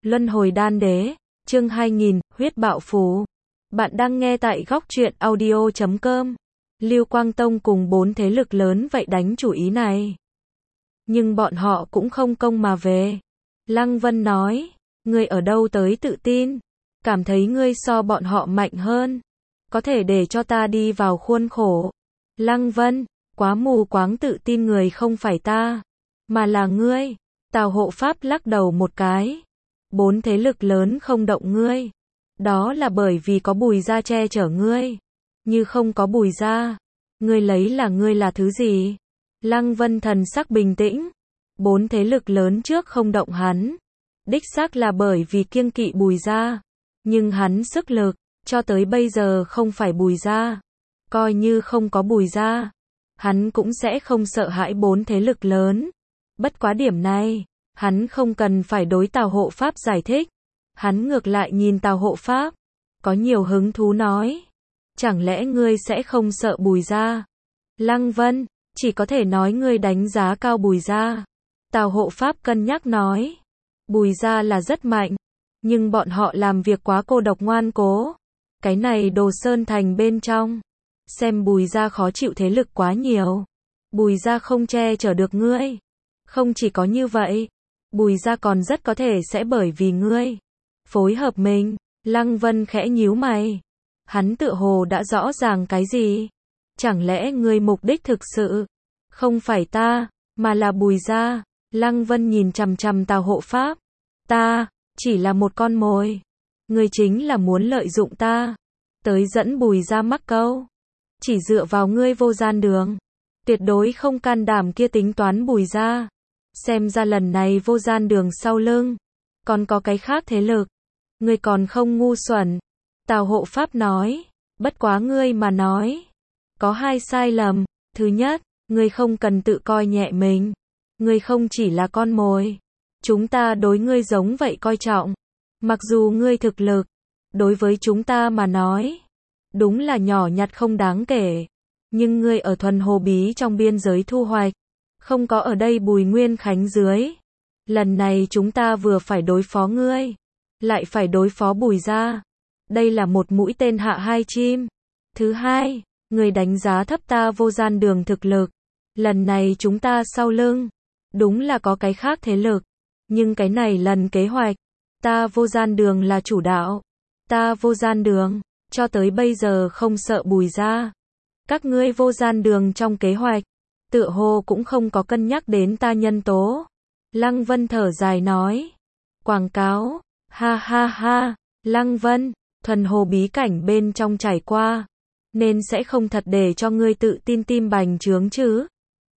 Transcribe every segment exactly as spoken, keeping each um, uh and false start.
Luân hồi đan đế, chương hai nghìn, huyết bạo phù. Bạn đang nghe tại góc truyện audio chấm com. Lưu Quang Tông cùng bốn thế lực lớn vậy đánh chủ ý này. Nhưng bọn họ cũng không công mà về. Lăng Vân nói, ngươi ở đâu tới tự tin, cảm thấy ngươi so bọn họ mạnh hơn, có thể để cho ta đi vào khuôn khổ. Lăng Vân, quá mù quáng tự tin người không phải ta, mà là ngươi. Tào Hộ Pháp lắc đầu một cái. Bốn thế lực lớn không động ngươi, đó là bởi vì có Bùi Gia che chở ngươi. Như không có Bùi Gia, ngươi lấy là ngươi là thứ gì? Lăng Vân thần sắc bình tĩnh. Bốn thế lực lớn trước không động hắn, đích xác là bởi vì kiêng kỵ Bùi Gia. Nhưng hắn sức lực, cho tới bây giờ không phải Bùi Gia. Coi như không có Bùi Gia, hắn cũng sẽ không sợ hãi bốn thế lực lớn. Bất quá điểm này, hắn không cần phải đối Tào Hộ Pháp giải thích. Hắn ngược lại nhìn Tào Hộ Pháp, có nhiều hứng thú nói. Chẳng lẽ ngươi sẽ không sợ Bùi Gia? Lăng Vân, chỉ có thể nói ngươi đánh giá cao Bùi Gia. Tào Hộ Pháp cân nhắc nói. Bùi Gia là rất mạnh, nhưng bọn họ làm việc quá cô độc ngoan cố. Cái này Đồ Sơn Thành bên trong, xem Bùi Gia khó chịu thế lực quá nhiều. Bùi Gia không che chở được ngươi. Không chỉ có như vậy, Bùi Gia còn rất có thể sẽ bởi vì ngươi phối hợp mình. Lăng Vân khẽ nhíu mày. Hắn tựa hồ đã rõ ràng cái gì? Chẳng lẽ ngươi mục đích thực sự không phải ta, mà là Bùi Gia? Lăng Vân nhìn chằm chằm Tào Hộ Pháp. Ta chỉ là một con mồi. Ngươi chính là muốn lợi dụng ta tới dẫn Bùi Gia mắc câu. Chỉ dựa vào ngươi Vô Gian Đường, tuyệt đối không can đảm kia tính toán Bùi Gia. Xem ra lần này Vô Gian Đường sau lưng còn có cái khác thế lực. Ngươi còn không ngu xuẩn. Tào Hộ Pháp nói. Bất quá ngươi mà nói có hai sai lầm. Thứ nhất, ngươi không cần tự coi nhẹ mình. Ngươi không chỉ là con mồi, chúng ta đối ngươi giống vậy coi trọng. Mặc dù ngươi thực lực đối với chúng ta mà nói đúng là nhỏ nhặt không đáng kể, nhưng ngươi ở thuần hồ bí trong biên giới thu hoạch, không có ở đây Bùi Nguyên Khánh dưới. Lần này chúng ta vừa phải đối phó ngươi, lại phải đối phó Bùi Gia. Đây là một mũi tên hạ hai chim. Thứ hai, ngươi đánh giá thấp ta Vô Gian Đường thực lực. Lần này chúng ta sau lưng đúng là có cái khác thế lực, nhưng cái này lần kế hoạch, ta Vô Gian Đường là chủ đạo. Ta Vô Gian Đường cho tới bây giờ không sợ Bùi Gia. Các ngươi Vô Gian Đường trong kế hoạch tựa hồ cũng không có cân nhắc đến ta nhân tố. Lăng Vân thở dài nói. Quảng cáo, ha ha ha. Lăng Vân, thuần hồ bí cảnh bên trong trải qua, nên sẽ không thật để cho ngươi tự tin tim bành trướng chứ.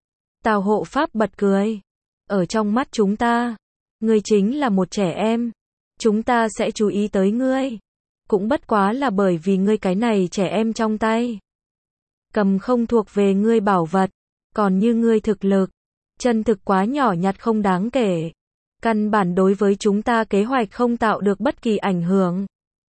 Tào Hộ Pháp bật cười. Ở trong mắt chúng ta, ngươi chính là một trẻ em. Chúng ta sẽ chú ý tới ngươi, cũng bất quá là bởi vì ngươi cái này trẻ em trong tay cầm không thuộc về ngươi bảo vật. Còn như ngươi thực lực, chân thực quá nhỏ nhặt không đáng kể. Căn bản đối với chúng ta kế hoạch không tạo được bất kỳ ảnh hưởng.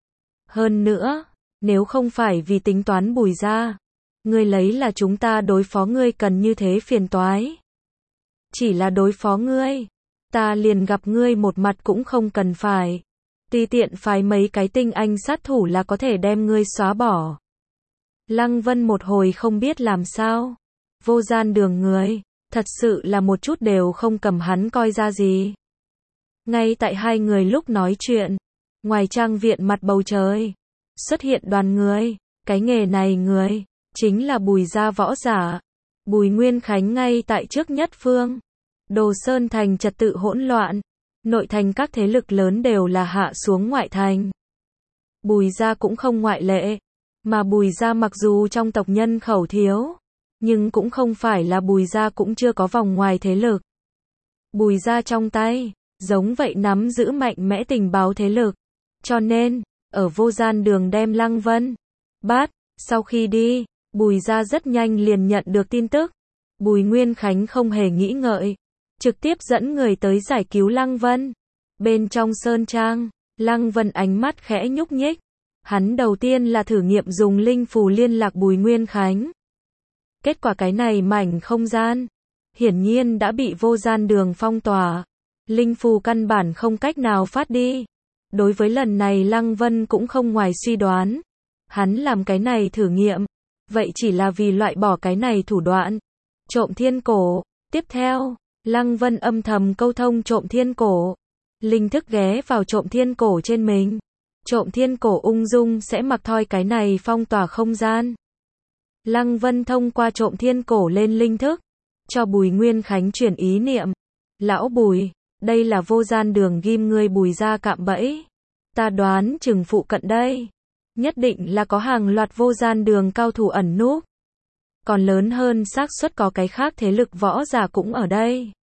Hơn nữa, nếu không phải vì tính toán Bùi Gia, ngươi lấy là chúng ta đối phó ngươi cần như thế phiền toái. Chỉ là đối phó ngươi, ta liền gặp ngươi một mặt cũng không cần phải. Tùy tiện phái mấy cái tinh anh sát thủ là có thể đem ngươi xóa bỏ. Lăng Vân một hồi không biết làm sao. Vô Gian Đường người, thật sự là một chút đều không cầm hắn coi ra gì. Ngay tại hai người lúc nói chuyện, ngoài trang viện mặt bầu trời, xuất hiện đoàn người. Cái nghề này người, chính là Bùi Gia võ giả. Bùi Nguyên Khánh ngay tại trước nhất phương. Đồ Sơn Thành trật tự hỗn loạn. Nội thành các thế lực lớn đều là hạ xuống ngoại thành. Bùi Gia cũng không ngoại lệ. Mà Bùi Gia mặc dù trong tộc nhân khẩu thiếu, nhưng cũng không phải là Bùi Gia cũng chưa có vòng ngoài thế lực. Bùi Gia trong tay, giống vậy nắm giữ mạnh mẽ tình báo thế lực. Cho nên, ở Vô Gian Đường đem Lăng Vân bắt, sau khi đi, Bùi Gia rất nhanh liền nhận được tin tức. Bùi Nguyên Khánh không hề nghĩ ngợi, trực tiếp dẫn người tới giải cứu Lăng Vân. Bên trong sơn trang, Lăng Vân ánh mắt khẽ nhúc nhích. Hắn đầu tiên là thử nghiệm dùng linh phù liên lạc Bùi Nguyên Khánh. Kết quả cái này mảnh không gian, hiển nhiên đã bị Vô Gian Đường phong tỏa. Linh phù căn bản không cách nào phát đi. Đối với lần này Lăng Vân cũng không ngoài suy đoán. Hắn làm cái này thử nghiệm, vậy chỉ là vì loại bỏ cái này thủ đoạn. Trộm thiên cổ, tiếp theo, Lăng Vân âm thầm câu thông trộm thiên cổ. Linh thức ghé vào trộm thiên cổ trên mình. Trộm thiên cổ ung dung sẽ mặc thoi cái này phong tỏa không gian. Lăng Vân thông qua trộm thiên cổ lên linh thức, cho Bùi Nguyên Khánh truyền ý niệm. Lão Bùi, đây là vô gian đường ghim ngươi Bùi ra cạm bẫy. Ta đoán chừng phụ cận đây. Nhất định là có hàng loạt vô gian đường cao thủ ẩn núp. Còn lớn hơn xác suất có cái khác thế lực võ giả cũng ở đây.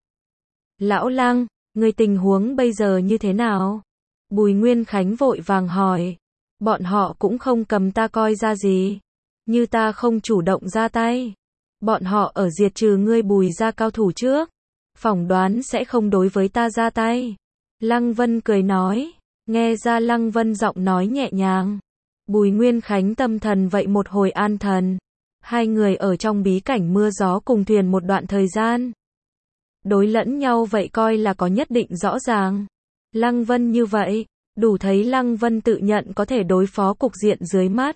Lão Lăng, người tình huống bây giờ như thế nào? Bùi Nguyên Khánh vội vàng hỏi. Bọn họ cũng không cầm ta coi ra gì. Như ta không chủ động ra tay. Bọn họ ở diệt trừ ngươi Bùi ra cao thủ trước. Phỏng đoán sẽ không đối với ta ra tay. Lăng Vân cười nói. Nghe ra Lăng Vân giọng nói nhẹ nhàng. Bùi Nguyên Khánh tâm thần vậy một hồi an thần. Hai người ở trong bí cảnh mưa gió cùng thuyền một đoạn thời gian. Đối lẫn nhau vậy coi là có nhất định rõ ràng. Lăng Vân như vậy, đủ thấy Lăng Vân tự nhận có thể đối phó cục diện dưới mắt.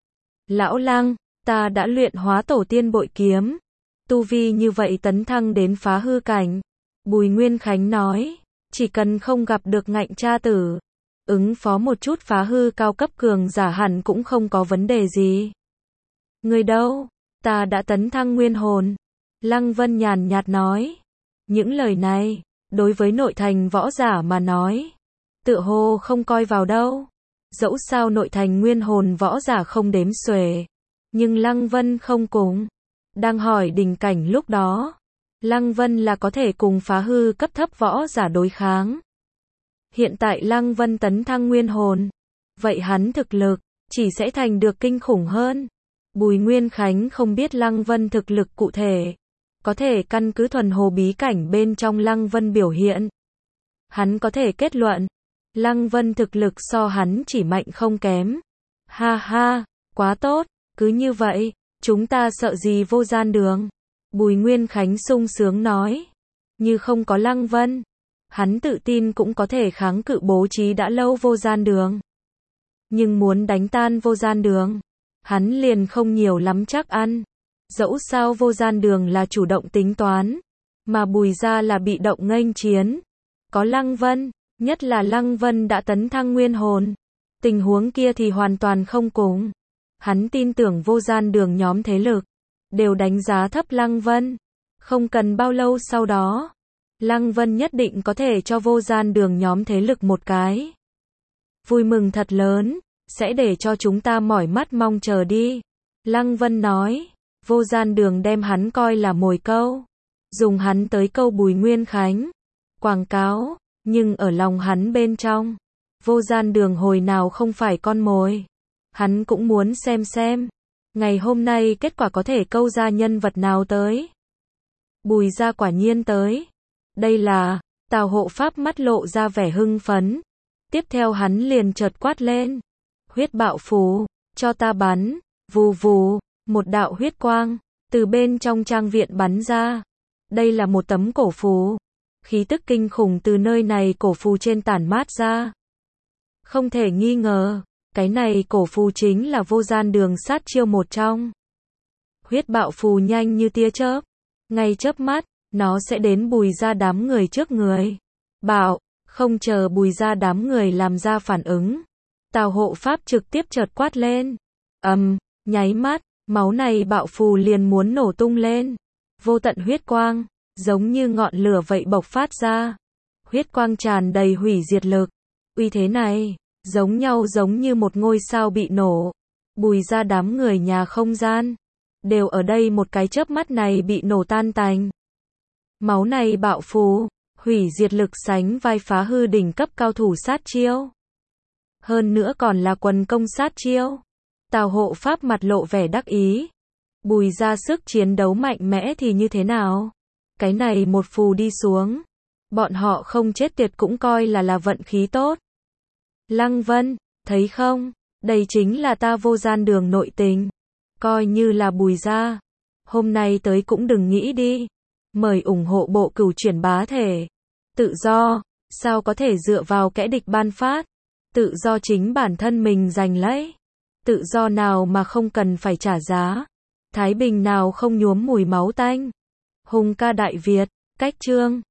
Lão Lăng, ta đã luyện hóa tổ tiên bội kiếm. Tu vi như vậy tấn thăng đến phá hư cảnh. Bùi Nguyên Khánh nói, chỉ cần không gặp được ngạnh cha tử, ứng phó một chút phá hư cao cấp cường giả hẳn cũng không có vấn đề gì. Người đâu? Ta đã tấn thăng nguyên hồn. Lăng Vân nhàn nhạt nói. Những lời này, đối với nội thành võ giả mà nói, tựa hồ không coi vào đâu. Dẫu sao nội thành nguyên hồn võ giả không đếm xuể. Nhưng Lăng Vân không cùng. Đang hỏi đình cảnh lúc đó. Lăng Vân là có thể cùng phá hư cấp thấp võ giả đối kháng. Hiện tại Lăng Vân tấn thăng nguyên hồn. Vậy hắn thực lực, chỉ sẽ thành được kinh khủng hơn. Bùi Nguyên Khánh không biết Lăng Vân thực lực cụ thể. Có thể căn cứ thuần hồ bí cảnh bên trong Lăng Vân biểu hiện. Hắn có thể kết luận. Lăng Vân thực lực so hắn chỉ mạnh không kém. Ha ha, quá tốt, cứ như vậy, chúng ta sợ gì vô gian đường. Bùi Nguyên Khánh sung sướng nói. Như không có Lăng Vân, hắn tự tin cũng có thể kháng cự bố trí đã lâu vô gian đường. Nhưng muốn đánh tan vô gian đường, hắn liền không nhiều lắm chắc ăn. Dẫu sao vô gian đường là chủ động tính toán, mà Bùi ra là bị động nghênh chiến. Có Lăng Vân, nhất là Lăng Vân đã tấn thăng nguyên hồn. Tình huống kia thì hoàn toàn không cùng. Hắn tin tưởng vô gian đường nhóm thế lực đều đánh giá thấp Lăng Vân. Không cần bao lâu sau đó, Lăng Vân nhất định có thể cho vô gian đường nhóm thế lực một cái vui mừng thật lớn, sẽ để cho chúng ta mỏi mắt mong chờ đi. Lăng Vân nói, vô gian đường đem hắn coi là mồi câu, dùng hắn tới câu Bùi Nguyên Khánh, quảng cáo, nhưng ở lòng hắn bên trong, vô gian đường hồi nào không phải con mồi. Hắn cũng muốn xem xem, ngày hôm nay kết quả có thể câu ra nhân vật nào tới. Bùi ra quả nhiên tới. Đây là, Tào hộ pháp mắt lộ ra vẻ hưng phấn. Tiếp theo hắn liền chợt quát lên. Huyết bạo phù, cho ta bắn. Vù vù, một đạo huyết quang, từ bên trong trang viện bắn ra. Đây là một tấm cổ phù. Khí tức kinh khủng từ nơi này cổ phù trên tản mát ra. Không thể nghi ngờ, cái này cổ phù chính là vô gian đường sát chiêu một trong. Huyết bạo phù nhanh như tia chớp. Ngay chớp mắt, nó sẽ đến Bùi ra đám người trước người. Bạo, không chờ Bùi ra đám người làm ra phản ứng. Tào hộ pháp trực tiếp chợt quát lên. Ầm, um, nháy mắt, máu này bạo phù liền muốn nổ tung lên. Vô tận huyết quang, giống như ngọn lửa vậy bộc phát ra. Huyết quang tràn đầy hủy diệt lực. Uy thế này, giống nhau giống như một ngôi sao bị nổ. Bùi ra đám người nhà không gian, đều ở đây một cái chớp mắt này bị nổ tan tành. Máu này bạo phù, hủy diệt lực sánh vai phá hư đỉnh cấp cao thủ sát chiêu. Hơn nữa còn là quần công sát chiêu. Tào hộ pháp mặt lộ vẻ đắc ý. Bùi ra sức chiến đấu mạnh mẽ thì như thế nào? Cái này một phù đi xuống, bọn họ không chết tuyệt cũng coi là là vận khí tốt. Lăng Vân, thấy không? Đây chính là ta vô gian đường nội tình. Coi như là Bùi ra. Hôm nay tới cũng đừng nghĩ đi. Mời ủng hộ bộ cửu chuyển bá thể. Tự do, sao có thể dựa vào kẻ địch ban phát. Tự do chính bản thân mình giành lấy. Tự do nào mà không cần phải trả giá. Thái bình nào không nhuốm mùi máu tanh. Hùng ca Đại Việt, cách chương